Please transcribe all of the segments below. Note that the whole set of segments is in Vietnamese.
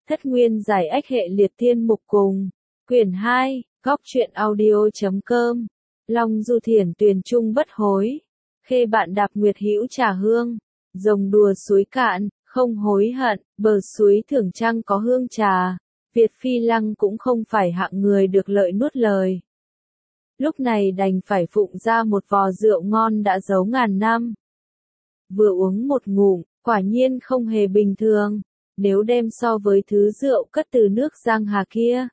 Thất nguyên giải ách hệ liệt thiên mục cùng. Quyển 2, góc truyện audio.com. Long du thiển tuyền trung bất hối. Khê bạn đạp nguyệt hữu trà hương. Rồng đùa suối cạn, không hối hận, bờ suối thưởng trăng có hương trà. Việt Phi Lăng cũng không phải hạng người được lợi nuốt lời. Lúc này đành phải phụng ra một vò rượu ngon đã giấu ngàn năm. Vừa uống một ngụm, quả nhiên không hề bình thường, nếu đem so với thứ rượu cất từ nước Giang Hà kia.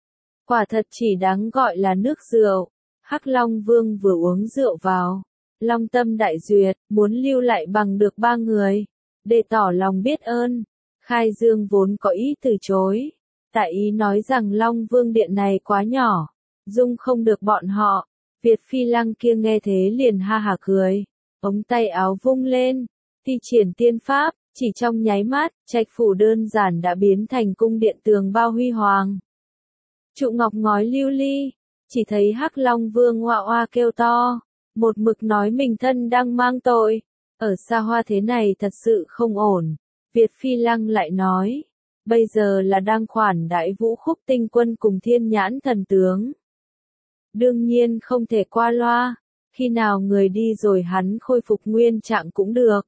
Quả thật chỉ đáng gọi là nước rượu. Hắc Long Vương vừa uống rượu vào, long tâm đại duyệt, muốn lưu lại bằng được 3 người, để tỏ lòng biết ơn. Khai Dương vốn có ý từ chối, tại ý nói rằng Long Vương điện này quá nhỏ, dung không được bọn họ. Việt Phi Lăng kia nghe thế liền ha hả cười, ống tay áo vung lên, thi triển tiên pháp, chỉ trong nháy mắt, trạch phủ đơn giản đã biến thành cung điện tường bao huy hoàng. Trụ ngọc ngói lưu ly, chỉ thấy Hắc Long Vương oa oa kêu to, một mực nói mình thân đang mang tội, ở xa hoa thế này thật sự không ổn. Việt Phi Lăng lại nói, bây giờ là đang khoản đãi Vũ Khúc tinh quân cùng Thiên Nhãn thần tướng. Đương nhiên không thể qua loa, khi nào người đi rồi hắn khôi phục nguyên trạng cũng được.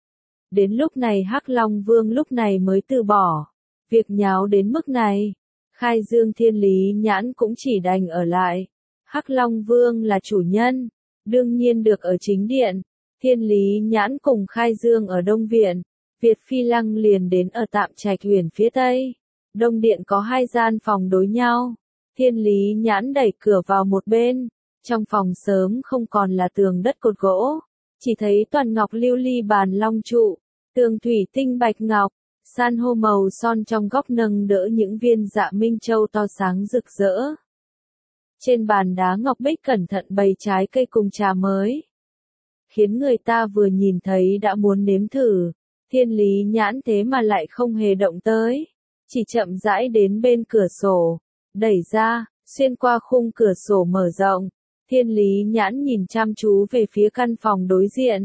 Đến lúc này Hắc Long Vương lúc này mới từ bỏ, việc nháo đến mức này. Khai Dương Thiên Lý Nhãn cũng chỉ đành ở lại. Hắc Long Vương là chủ nhân, đương nhiên được ở chính điện. Thiên Lý Nhãn cùng Khai Dương ở Đông Viện. Việt Phi Lăng liền đến ở tạm trạch huyền phía Tây. Đông điện có 2 gian phòng đối nhau. Thiên Lý Nhãn đẩy cửa vào một bên. Trong phòng sớm không còn là tường đất cột gỗ, chỉ thấy toàn ngọc lưu ly bàn long trụ, tường thủy tinh bạch ngọc, san hô màu son trong góc nâng đỡ những viên dạ minh châu to sáng rực rỡ. Trên bàn đá ngọc bích cẩn thận bày trái cây cùng trà mới, khiến người ta vừa nhìn thấy đã muốn nếm thử. Thiên Lý Nhãn thế mà lại không hề động tới, chỉ chậm rãi đến bên cửa sổ, đẩy ra, xuyên qua khung cửa sổ mở rộng. Thiên Lý Nhãn nhìn chăm chú về phía căn phòng đối diện,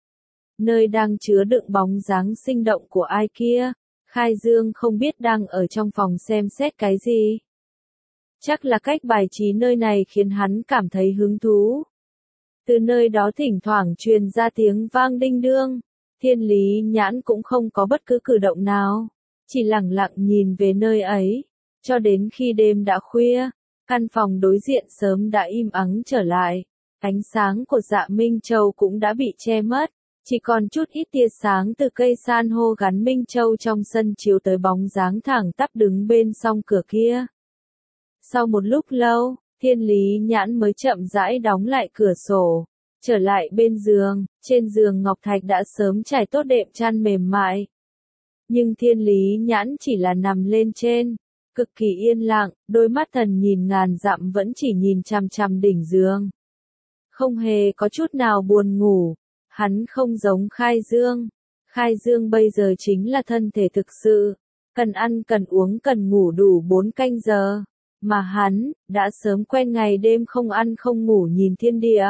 nơi đang chứa đựng bóng dáng sinh động của ai kia. Khai Dương không biết đang ở trong phòng xem xét cái gì. Chắc là cách bài trí nơi này khiến hắn cảm thấy hứng thú. Từ nơi đó thỉnh thoảng truyền ra tiếng vang đinh đương. Thiên Lý Nhãn cũng không có bất cứ cử động nào, chỉ lẳng lặng nhìn về nơi ấy, cho đến khi đêm đã khuya. Căn phòng đối diện sớm đã im ắng trở lại, ánh sáng của Dạ Minh Châu cũng đã bị che mất, chỉ còn chút ít tia sáng từ cây san hô gắn Minh Châu trong sân chiếu tới bóng dáng thẳng tắp đứng bên song cửa kia. Sau một lúc lâu, Thiên Lý Nhãn mới chậm rãi đóng lại cửa sổ, trở lại bên giường. Trên giường ngọc thạch đã sớm trải tốt đệm chăn mềm mại, nhưng Thiên Lý Nhãn chỉ là nằm lên trên, cực kỳ yên lặng, đôi mắt thần nhìn ngàn dặm vẫn chỉ nhìn chằm chằm đỉnh giường. Không hề có chút nào buồn ngủ, hắn không giống Khai Dương. Khai Dương bây giờ chính là thân thể thực sự, cần ăn cần uống cần ngủ đủ 4 canh giờ, mà hắn, đã sớm quen ngày đêm không ăn không ngủ nhìn thiên địa.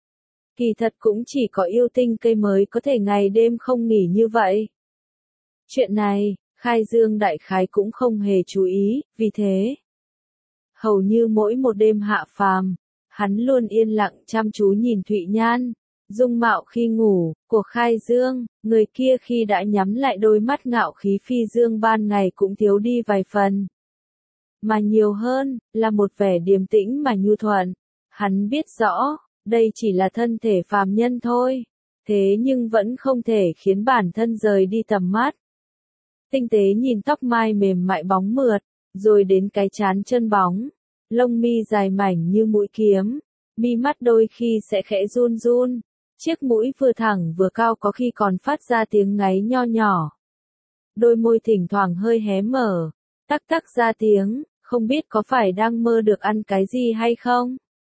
Kỳ thật cũng chỉ có yêu tinh cây mới có thể ngày đêm không nghỉ như vậy. Chuyện này, Khai Dương đại khái cũng không hề chú ý, vì thế, hầu như mỗi một đêm hạ phàm, hắn luôn yên lặng chăm chú nhìn Thụy Nhan, dung mạo khi ngủ, của Khai Dương. Người kia khi đã nhắm lại đôi mắt ngạo khí phi dương ban ngày cũng thiếu đi vài phần. Mà nhiều hơn, là một vẻ điềm tĩnh mà nhu thuận. Hắn biết rõ, đây chỉ là thân thể phàm nhân thôi, thế nhưng vẫn không thể khiến bản thân rời đi tầm mắt. Tinh tế nhìn tóc mai mềm mại bóng mượt, rồi đến cái trán chân bóng, lông mi dài mảnh như mũi kiếm, mi mắt đôi khi sẽ khẽ run run, chiếc mũi vừa thẳng vừa cao có khi còn phát ra tiếng ngáy nho nhỏ. Đôi môi thỉnh thoảng hơi hé mở, tắc tắc ra tiếng, không biết có phải đang mơ được ăn cái gì hay không.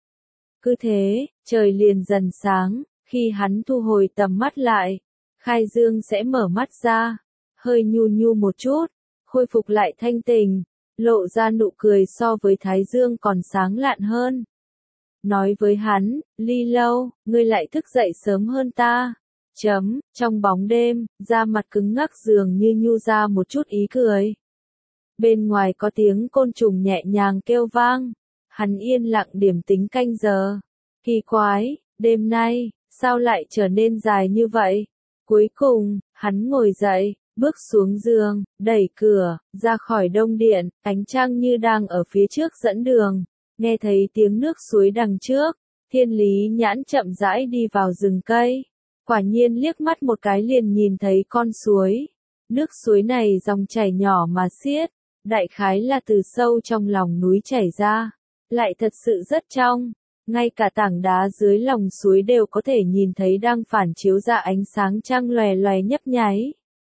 Cứ thế, trời liền dần sáng, khi hắn thu hồi tầm mắt lại, Khai Dương sẽ mở mắt ra, hơi nhu nhu một chút, khôi phục lại thanh tình, lộ ra nụ cười so với Thái Dương còn sáng lạn hơn. Nói với hắn, Ly Lâu, ngươi lại thức dậy sớm hơn ta. Trong bóng đêm, da mặt cứng ngắc dường như nhu ra một chút ý cười. Bên ngoài có tiếng côn trùng nhẹ nhàng kêu vang. Hắn yên lặng điểm tính canh giờ. Kỳ quái, đêm nay, sao lại trở nên dài như vậy? Cuối cùng, hắn ngồi dậy, bước xuống giường, đẩy cửa, ra khỏi đông điện, ánh trăng như đang ở phía trước dẫn đường. Nghe thấy tiếng nước suối đằng trước, Thiên Lý Nhãn chậm rãi đi vào rừng cây. Quả nhiên liếc mắt một cái liền nhìn thấy con suối. Nước suối này dòng chảy nhỏ mà xiết, đại khái là từ sâu trong lòng núi chảy ra, lại thật sự rất trong. Ngay cả tảng đá dưới lòng suối đều có thể nhìn thấy đang phản chiếu ra ánh sáng trăng lòe lòe nhấp nháy.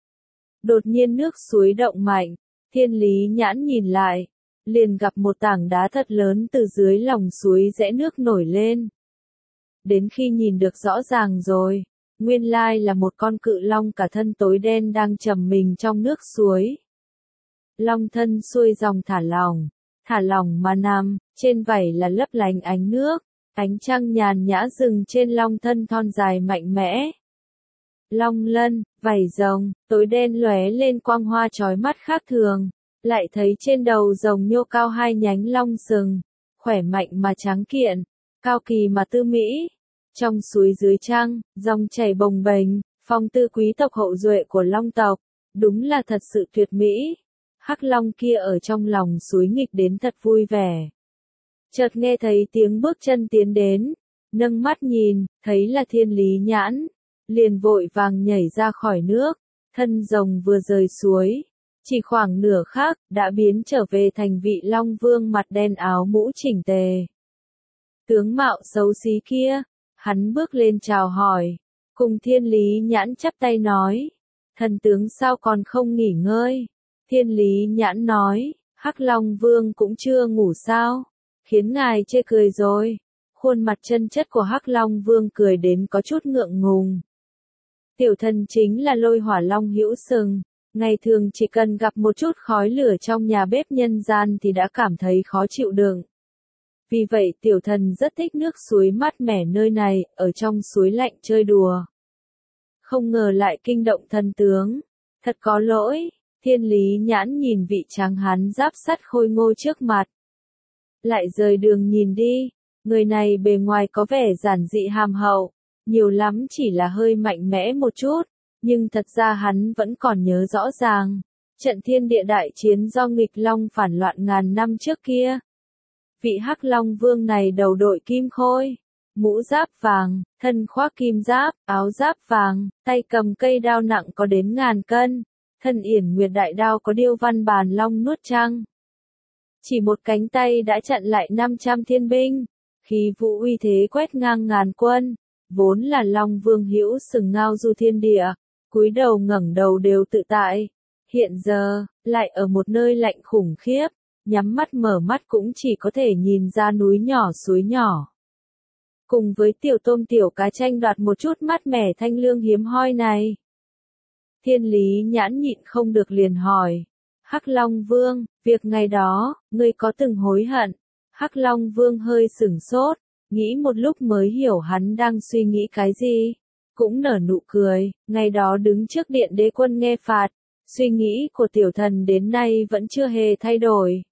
Đột nhiên nước suối động mạnh, Thiên Lý Nhãn nhìn lại, liền gặp một tảng đá thật lớn từ dưới lòng suối rẽ nước nổi lên. Đến khi nhìn được rõ ràng rồi, nguyên lai là một con cự long cả thân tối đen đang trầm mình trong nước suối. Long thân xuôi dòng thả lỏng mà nằm, trên vảy là lấp lánh ánh nước, ánh trăng nhàn nhã rừng trên long thân thon dài mạnh mẽ. Long lân, vảy rồng, tối đen lóe lên quang hoa chói mắt khác thường, lại thấy trên đầu rồng nhô cao hai nhánh long sừng, khỏe mạnh mà tráng kiện, cao kỳ mà tư mỹ. Trong suối dưới trăng, dòng chảy bồng bềnh, phong tư quý tộc hậu duệ của long tộc, đúng là thật sự tuyệt mỹ. Hắc long kia ở trong lòng suối nghịch đến thật vui vẻ. Chợt nghe thấy tiếng bước chân tiến đến, nâng mắt nhìn, thấy là Thiên Lý Nhãn, liền vội vàng nhảy ra khỏi nước, thân rồng vừa rời suối, chỉ khoảng nửa khắc đã biến trở về thành vị long vương mặt đen áo mũ chỉnh tề. Tướng mạo xấu xí kia, hắn bước lên chào hỏi, cùng Thiên Lý Nhãn chắp tay nói, thần tướng sao còn không nghỉ ngơi? Thiên Lý Nhãn nói, Hắc Long Vương cũng chưa ngủ sao? Khiến ngài chê cười rồi. Khuôn mặt chân chất của Hắc Long Vương cười đến có chút ngượng ngùng. Tiểu thần chính là Lôi Hỏa Long hữu sừng. Ngày thường chỉ cần gặp một chút khói lửa trong nhà bếp nhân gian thì đã cảm thấy khó chịu đựng. Vì vậy tiểu thần rất thích nước suối mát mẻ nơi này, ở trong suối lạnh chơi đùa. Không ngờ lại kinh động thần tướng. Thật có lỗi. Thiên Lý Nhãn nhìn vị tráng hán giáp sắt khôi ngô trước mặt. Lại rời đường nhìn đi, người này bề ngoài có vẻ giản dị hàm hậu, nhiều lắm chỉ là hơi mạnh mẽ một chút, nhưng thật ra hắn vẫn còn nhớ rõ ràng, trận thiên địa đại chiến do nghịch long phản loạn ngàn năm trước kia. Vị Hắc Long Vương này đầu đội kim khôi, mũ giáp vàng, thân khoác kim giáp, áo giáp vàng, tay cầm cây đao nặng có đến ngàn cân. Thân yển nguyệt đại đao có điêu văn bàn long nuốt trăng. Chỉ một cánh tay đã chặn lại 500 thiên binh, khí vũ uy thế quét ngang ngàn quân, vốn là Long Vương hữu sừng ngao du thiên địa, cúi đầu ngẩng đầu đều tự tại. Hiện giờ, lại ở một nơi lạnh khủng khiếp, nhắm mắt mở mắt cũng chỉ có thể nhìn ra núi nhỏ suối nhỏ. Cùng với tiểu tôm tiểu cá tranh đoạt một chút mát mẻ thanh lương hiếm hoi này. Thiên Lý Nhãn nhịn không được liền hỏi, Hắc Long Vương, việc ngày đó, ngươi có từng hối hận? Hắc Long Vương hơi sửng sốt, nghĩ một lúc mới hiểu hắn đang suy nghĩ cái gì. Cũng nở nụ cười, ngày đó đứng trước điện đế quân nghe phạt, suy nghĩ của tiểu thần đến nay vẫn chưa hề thay đổi.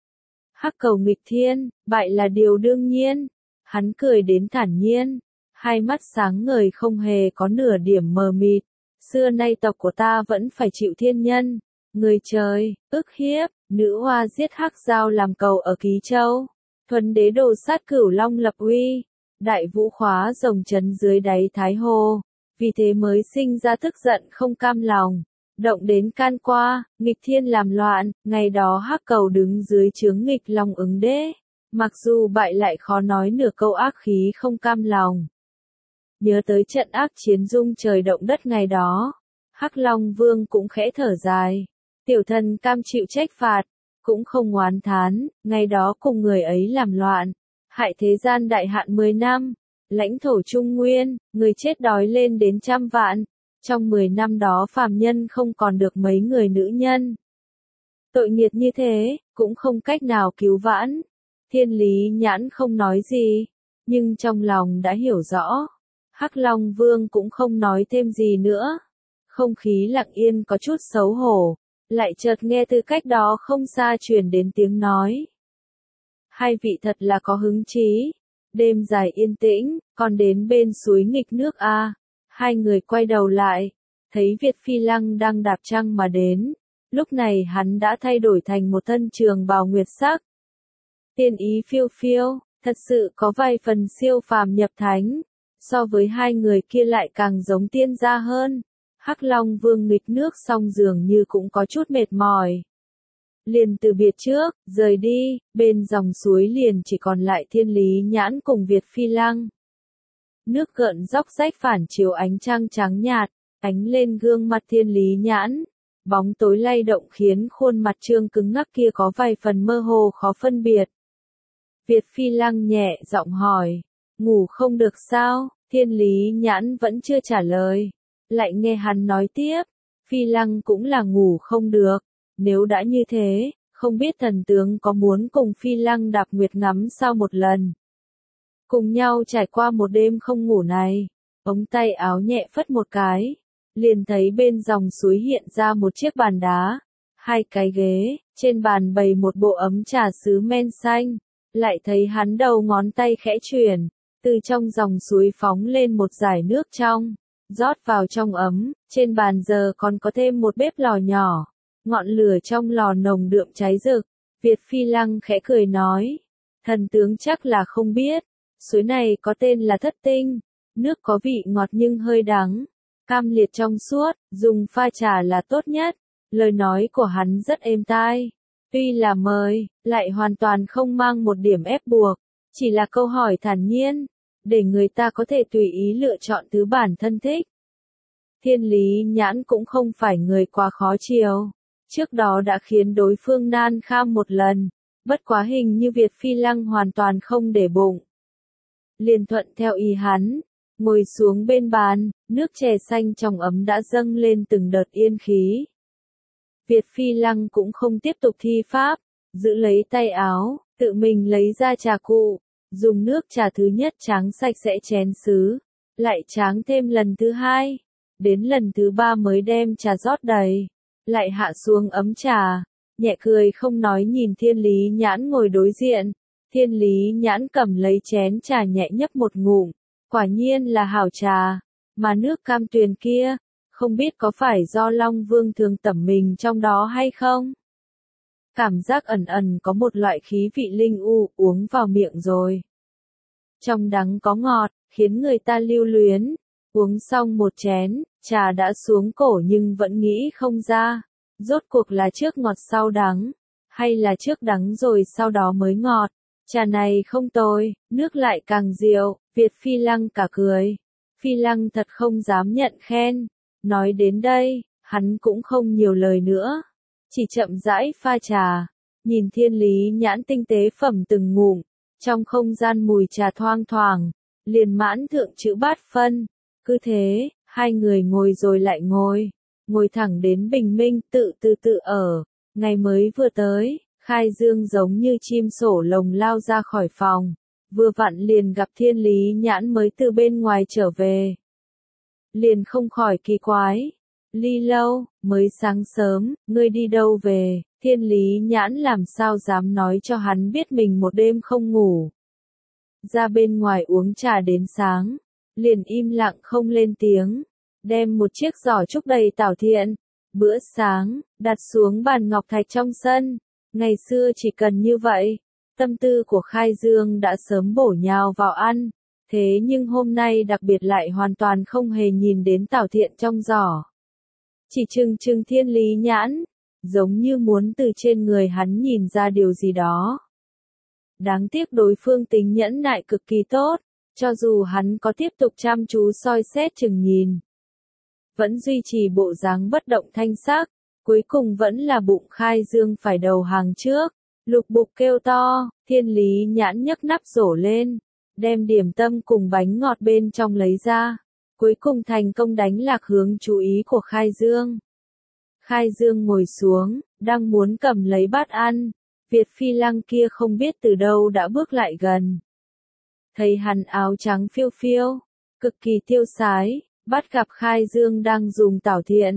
Hắc cầu nghịch thiên, bại là điều đương nhiên. Hắn cười đến thản nhiên, hai mắt sáng ngời không hề có nửa điểm mờ mịt. Xưa nay tộc của ta vẫn phải chịu thiên nhân, người trời, ức hiếp, nữ hoa giết Hắc Giao làm cầu ở Ký Châu, thuần đế đồ sát Cửu Long lập uy, đại vũ khóa rồng trấn dưới đáy Thái Hồ, vì thế mới sinh ra tức giận không cam lòng, động đến can qua, nghịch thiên làm loạn, ngày đó Hắc cầu đứng dưới chướng nghịch Long ứng đế, mặc dù bại lại khó nói nửa câu ác khí không cam lòng. Nhớ tới trận ác chiến rung trời động đất ngày đó, Hắc Long Vương cũng khẽ thở dài. Tiểu thần cam chịu trách phạt, cũng không oán thán, ngày đó cùng người ấy làm loạn, hại thế gian đại hạn 10 năm, lãnh thổ Trung Nguyên, người chết đói lên đến 100 vạn. Trong 10 năm đó phàm nhân không còn được mấy người nữ nhân. Tội nghiệt như thế, cũng không cách nào cứu vãn. Thiên Lý Nhãn không nói gì, nhưng trong lòng đã hiểu rõ. Hắc Long Vương cũng không nói thêm gì nữa. Không khí lặng yên có chút xấu hổ, lại chợt nghe từ cách đó không xa truyền đến tiếng nói. Hai vị thật là có hứng chí. Đêm dài yên tĩnh, còn đến bên suối nghịch nước a. Hai người quay đầu lại, thấy Việt Phi Lăng đang đạp trăng mà đến. Lúc này hắn đã thay đổi thành một thân trường bào nguyệt sắc. Tiên ý phiêu phiêu, thật sự có vài phần siêu phàm nhập thánh. So với hai người kia lại càng giống tiên gia hơn. Hắc Long Vương nghịch nước xong dường như cũng có chút mệt mỏi. Liền từ biệt trước, rời đi, bên dòng suối liền chỉ còn lại Thiên Lý Nhãn cùng Việt Phi Lăng. Nước gợn róc rách phản chiếu ánh trăng trắng nhạt, ánh lên gương mặt Thiên Lý Nhãn. Bóng tối lay động khiến khuôn mặt trương cứng ngắc kia có vài phần mơ hồ khó phân biệt. Việt Phi Lăng nhẹ giọng hỏi, ngủ không được sao? Thiên Lý Nhãn vẫn chưa trả lời. Lại nghe hắn nói tiếp, Phi Lăng cũng là ngủ không được. Nếu đã như thế, không biết thần tướng có muốn cùng Phi Lăng đạp nguyệt ngắm sao một lần. Cùng nhau trải qua một đêm không ngủ này, ống tay áo nhẹ phất một cái, liền thấy bên dòng suối hiện ra một chiếc bàn đá, hai cái ghế, trên bàn bày một bộ ấm trà sứ men xanh, lại thấy hắn đầu ngón tay khẽ chuyển, từ trong dòng suối phóng lên một dải nước trong, rót vào trong ấm, trên bàn giờ còn có thêm một bếp lò nhỏ. Ngọn lửa trong lò nồng đượm cháy rực, Việt Phi Lăng khẽ cười nói, thần tướng chắc là không biết, suối này có tên là Thất Tinh, nước có vị ngọt nhưng hơi đắng, cam liệt trong suốt, dùng pha trà là tốt nhất, lời nói của hắn rất êm tai, tuy là mời, lại hoàn toàn không mang một điểm ép buộc, chỉ là câu hỏi thản nhiên, để người ta có thể tùy ý lựa chọn thứ bản thân thích. Thiên Lý Nhãn cũng không phải người quá khó chiều. Trước đó đã khiến đối phương nan kham một lần, bất quá hình như Việt Phi Lăng hoàn toàn không để bụng. Liền thuận theo ý hắn, ngồi xuống bên bàn, nước chè xanh trong ấm đã dâng lên từng đợt yên khí. Việt Phi Lăng cũng không tiếp tục thi pháp, giữ lấy tay áo, tự mình lấy ra trà cụ, dùng nước trà thứ nhất tráng sạch sẽ chén sứ, lại tráng thêm lần thứ hai, đến lần thứ ba mới đem trà rót đầy. Lại hạ xuống ấm trà, nhẹ cười không nói nhìn Thiên Lý Nhãn ngồi đối diện. Thiên Lý Nhãn cầm lấy chén trà nhẹ nhấp một ngụm, quả nhiên là hảo trà, mà nước cam tuyền kia, không biết có phải do Long Vương thường tẩm mình trong đó hay không? Cảm giác ẩn ẩn có một loại khí vị linh u uống vào miệng rồi. Trong đắng có ngọt, khiến người ta lưu luyến. Uống xong một chén, trà đã xuống cổ nhưng vẫn nghĩ không ra. Rốt cuộc là trước ngọt sau đắng, hay là trước đắng rồi sau đó mới ngọt. Trà này không tồi, nước lại càng dịu, Việt Phi Lăng cả cười. Phi Lăng thật không dám nhận khen. Nói đến đây, hắn cũng không nhiều lời nữa. Chỉ chậm rãi pha trà, nhìn Thiên Lý Nhãn tinh tế phẩm từng ngụm. Trong không gian mùi trà thoang thoảng, liền mãn thượng chữ bát phân. Cứ thế, hai người ngồi rồi lại ngồi thẳng đến bình minh tự ở. Ngày mới vừa tới, Khai Dương giống như chim sổ lồng lao ra khỏi phòng, vừa vặn liền gặp Thiên Lý Nhãn mới từ bên ngoài trở về. Liền không khỏi kỳ quái, ly lâu, mới sáng sớm, ngươi đi đâu về? Thiên Lý Nhãn làm sao dám nói cho hắn biết mình một đêm không ngủ. Ra bên ngoài uống trà đến sáng. Liền im lặng không lên tiếng, đem một chiếc giỏ trúc đầy tảo thiện, bữa sáng, đặt xuống bàn ngọc thạch trong sân. Ngày xưa chỉ cần như vậy, tâm tư của Khai Dương đã sớm bổ nhào vào ăn, thế nhưng hôm nay đặc biệt lại hoàn toàn không hề nhìn đến tảo thiện trong giỏ. Chỉ trừng Thiên Lý Nhãn, giống như muốn từ trên người hắn nhìn ra điều gì đó. Đáng tiếc đối phương tính nhẫn nại cực kỳ tốt. Cho dù hắn có tiếp tục chăm chú soi xét chừng nhìn, vẫn duy trì bộ dáng bất động thanh sắc, cuối cùng vẫn là bụng Khai Dương phải đầu hàng trước. Lục Bục kêu to, Thiên Lý Nhãn nhấc nắp rổ lên, đem điểm tâm cùng bánh ngọt bên trong lấy ra, cuối cùng thành công đánh lạc hướng chú ý của Khai Dương. Khai Dương ngồi xuống, đang muốn cầm lấy bát ăn, Việt Phi Lăng kia không biết từ đâu đã bước lại gần. Thấy hắn áo trắng phiêu phiêu, cực kỳ tiêu sái, bắt gặp Khai Dương đang dùng tảo thiện,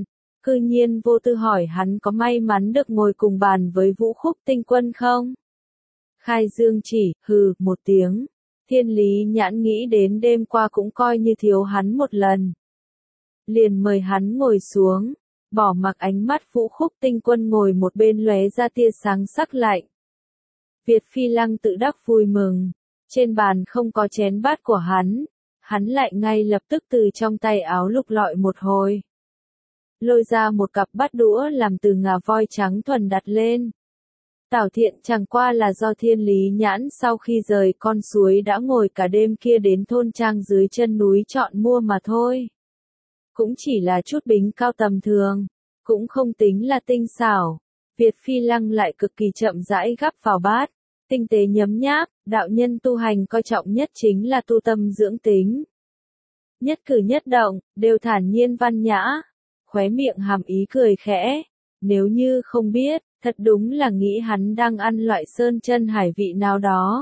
cư nhiên vô tư hỏi hắn có may mắn được ngồi cùng bàn với Vũ Khúc Tinh Quân không? Khai Dương chỉ, hừ, một tiếng. Thiên Lý Nhãn nghĩ đến đêm qua cũng coi như thiếu hắn một lần. Liền mời hắn ngồi xuống, bỏ mặc ánh mắt Vũ Khúc Tinh Quân ngồi một bên lóe ra tia sáng sắc lạnh. Việt Phi Lăng tự đắc vui mừng, trên bàn không có chén bát của hắn lại ngay lập tức từ trong tay áo lục lọi một hồi. Lôi ra một cặp bát đũa làm từ ngà voi trắng thuần đặt lên. Tảo Thiện chẳng qua là do Thiên Lý Nhãn sau khi rời con suối đã ngồi cả đêm kia đến thôn trang dưới chân núi chọn mua mà thôi. Cũng chỉ là chút bính cao tầm thường, cũng không tính là tinh xảo. Việt Phi Lăng lại cực kỳ chậm rãi gắp vào bát, tinh tế nhấm nháp, đạo nhân tu hành coi trọng nhất chính là tu tâm dưỡng tính. Nhất cử nhất động, đều thản nhiên văn nhã, khóe miệng hàm ý cười khẽ, nếu như không biết, thật đúng là nghĩ hắn đang ăn loại sơn chân hải vị nào đó.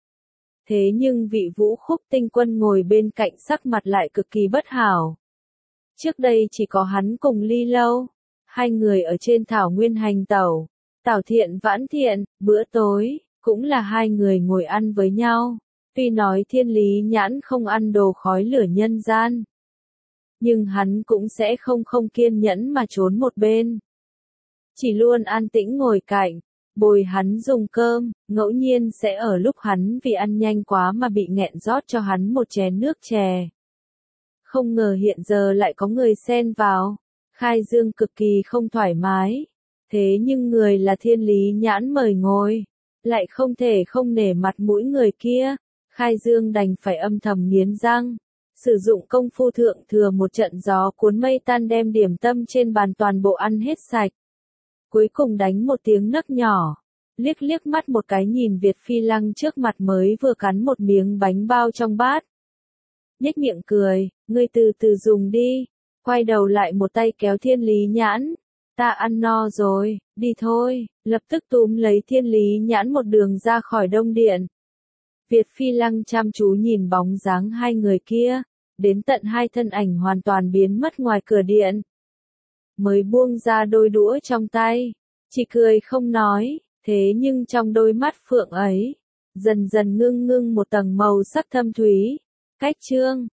Thế nhưng vị Vũ Khúc Tinh Quân ngồi bên cạnh sắc mặt lại cực kỳ bất hảo. Trước đây chỉ có hắn cùng Ly Lâu, hai người ở trên thảo nguyên hành tẩu, Tảo Thiện Vãn Thiện, bữa tối, cũng là hai người ngồi ăn với nhau. Tuy nói Thiên Lý Nhãn không ăn đồ khói lửa nhân gian, nhưng hắn cũng sẽ không kiên nhẫn mà trốn một bên. Chỉ luôn an tĩnh ngồi cạnh, bồi hắn dùng cơm, ngẫu nhiên sẽ ở lúc hắn vì ăn nhanh quá mà bị nghẹn rót cho hắn một chén nước chè. Không ngờ hiện giờ lại có người xen vào, Khai Dương cực kỳ không thoải mái. Thế nhưng người là Thiên Lý Nhãn mời ngồi, lại không thể không nể mặt mũi người kia. Khai Dương đành phải âm thầm nghiến răng, sử dụng công phu thượng thừa một trận gió cuốn mây tan đem điểm tâm trên bàn toàn bộ ăn hết sạch. Cuối cùng đánh một tiếng nấc nhỏ, liếc liếc mắt một cái nhìn Việt Phi Lăng trước mặt mới vừa cắn một miếng bánh bao trong bát. Nhếch miệng cười, ngươi từ từ dùng đi, quay đầu lại một tay kéo Thiên Lý Nhãn, ta ăn no rồi, đi thôi, lập tức túm lấy Thiên Lý Nhãn một đường ra khỏi Đông Điện. Việt Phi Lăng chăm chú nhìn bóng dáng hai người kia, đến tận hai thân ảnh hoàn toàn biến mất ngoài cửa điện. Mới buông ra đôi đũa trong tay, chỉ cười không nói, thế nhưng trong đôi mắt phượng ấy, dần dần ngưng một tầng màu sắc thâm thúy. Cách chương